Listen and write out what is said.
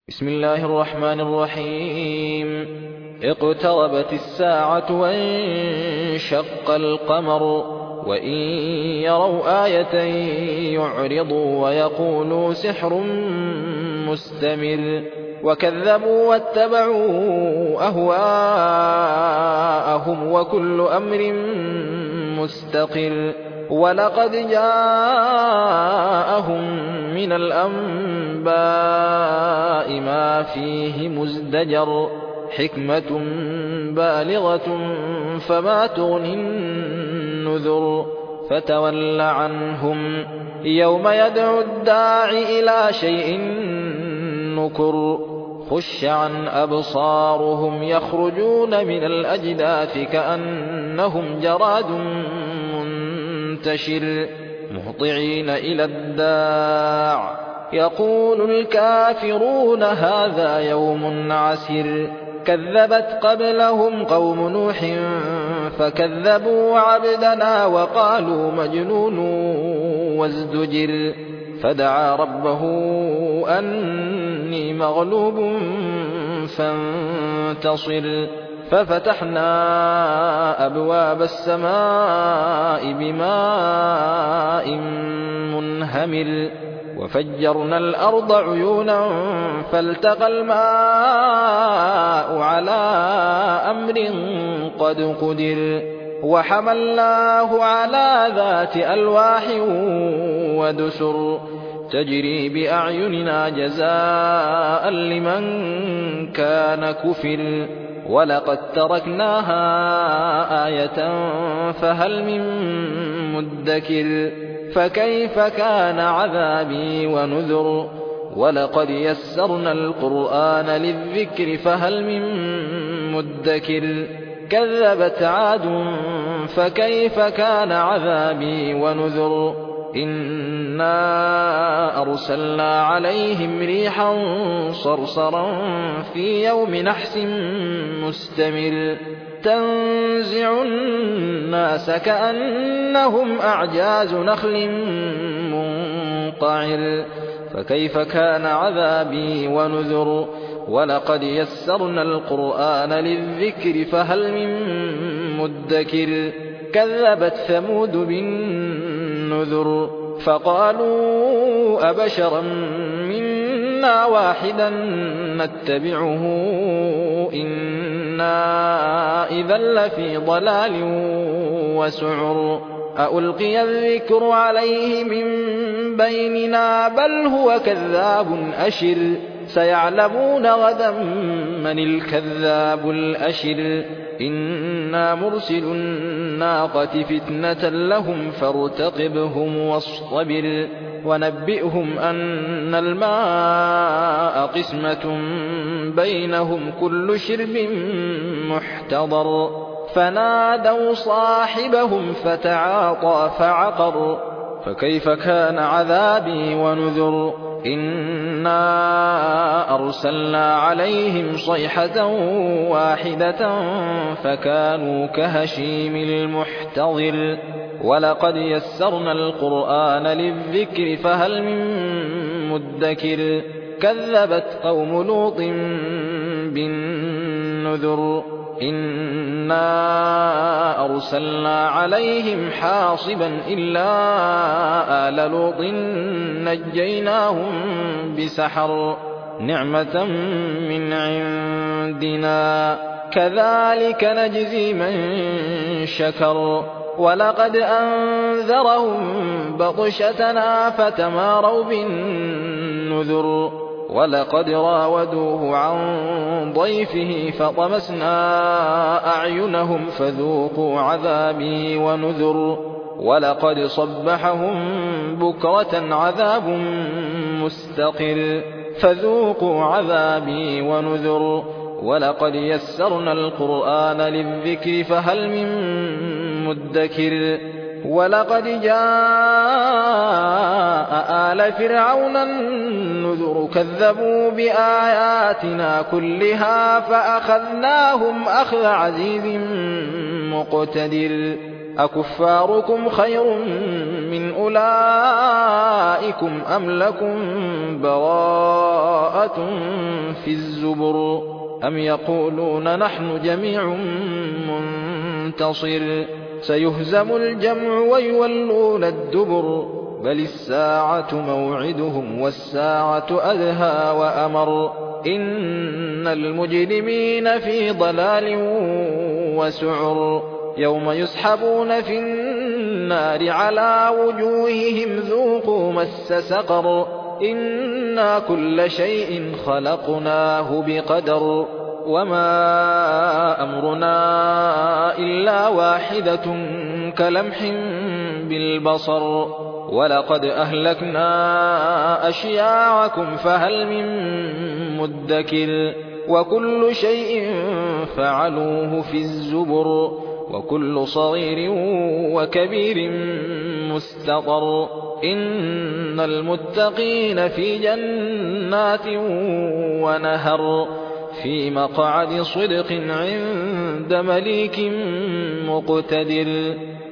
بسم الله الرحمن الرحيم. اقتربت الساعة وانشق القمر وإن يروا آية يعرضوا ويقولوا سحر مستمر وكذبوا واتبعوا أهواءهم وكل أمر مستقر ولقد جاءهم من الأنباء ما فيه مزدجر حكمة بالغة فما تغني النذر فتول عنهم يوم يدعو الداع إلى شيء نكر خش عن أبصارهم يخرجون من الأجداث كأنهم جراد منتشر مهطعين إلى الداع يقول الكافرون هذا يوم عسر كذبت قبلهم قوم نوح فكذبوا عبدنا وقالوا مجنون وازدجر فدعا ربه أني مغلوب فانتصر ففتحنا أبواب السماء بماء منهمر وفجرنا الأرض عيونا فالتقى الماء على أمر قد قدر وحملناه على ذات ألواح ودسر تجري بأعيننا جزاء لمن كان كفر ولقد تركناها آية فهل من مدكر فكيف كان عذابي ونذر ولقد يسرنا القرآن للذكر فهل من مدكر كذبت عاد فكيف كان عذابي ونذر إنا أرسلنا عليهم ريحا صرصرا في يوم نحس مستمر تنزع الناس كأنهم أعجاز نخل منقعر فكيف كان عذابي ونذر ولقد يسرنا القرآن للذكر فهل من مدكر كذبت ثمود بالنذر فقالوا أبشرا منا واحدا نتبعه إنا إذا لفي ضلال وسعر ألقي الذكر عليه من بيننا بل هو كذاب أشر سيعلمون غدا من الكذاب الأشر إنا مرسل الناقة فتنة لهم فارتقبهم واصطبر ونبئهم أن الماء قسمة بينهم كل شرب محتضر فنادوا صاحبهم فتعاطى فعقر فكيف كان عذابي ونذر إنا أرسلنا عليهم صيحة واحدة فكانوا كهشيم المحتضر ولقد يسرنا القرآن للذكر فهل من مدكر كذبت قوم لوط بالنذر إنا أرسلنا عليهم حاصبا إلا آل لوط نجيناهم بسحر نعمة من عندنا كذلك نجزي من شكر ولقد أنذرهم بطشتنا فتماروا بالنذر ولقد راودوه عن ضيفه فطمسنا أعينهم فذوقوا عذابي ونذر ولقد صبحهم بكرة عذاب مستقر فذوقوا عذابي ونذر ولقد يسرنا القرآن للذكر فهل من مدكر ولقد جاء آل فرعون النذر كذبوا بآياتنا كلها فأخذناهم أخذ عزيز مقتدر أكفاركم خير من أولئكم أم لكم براءة في الزبر أم يقولون نحن جميع منتصر سيهزم الجمع ويولون الدبر بل الساعة موعدهم والساعة أدهى وأمر إن المجرمين في ضلال وسعر يوم يسحبون في النار على وجوههم ذوقوا مس سقر إنا كل شيء خلقناه بقدر وما أمرنا إلا واحدة كلمح بالبصر ولقد أهلكنا أشياعكم فهل من مدكر وكل شيء فعلوه في الزبر وكل صغير وكبير مستطر إن المتقين في جنات ونهر في مقعد صدق عند مليك مقتدر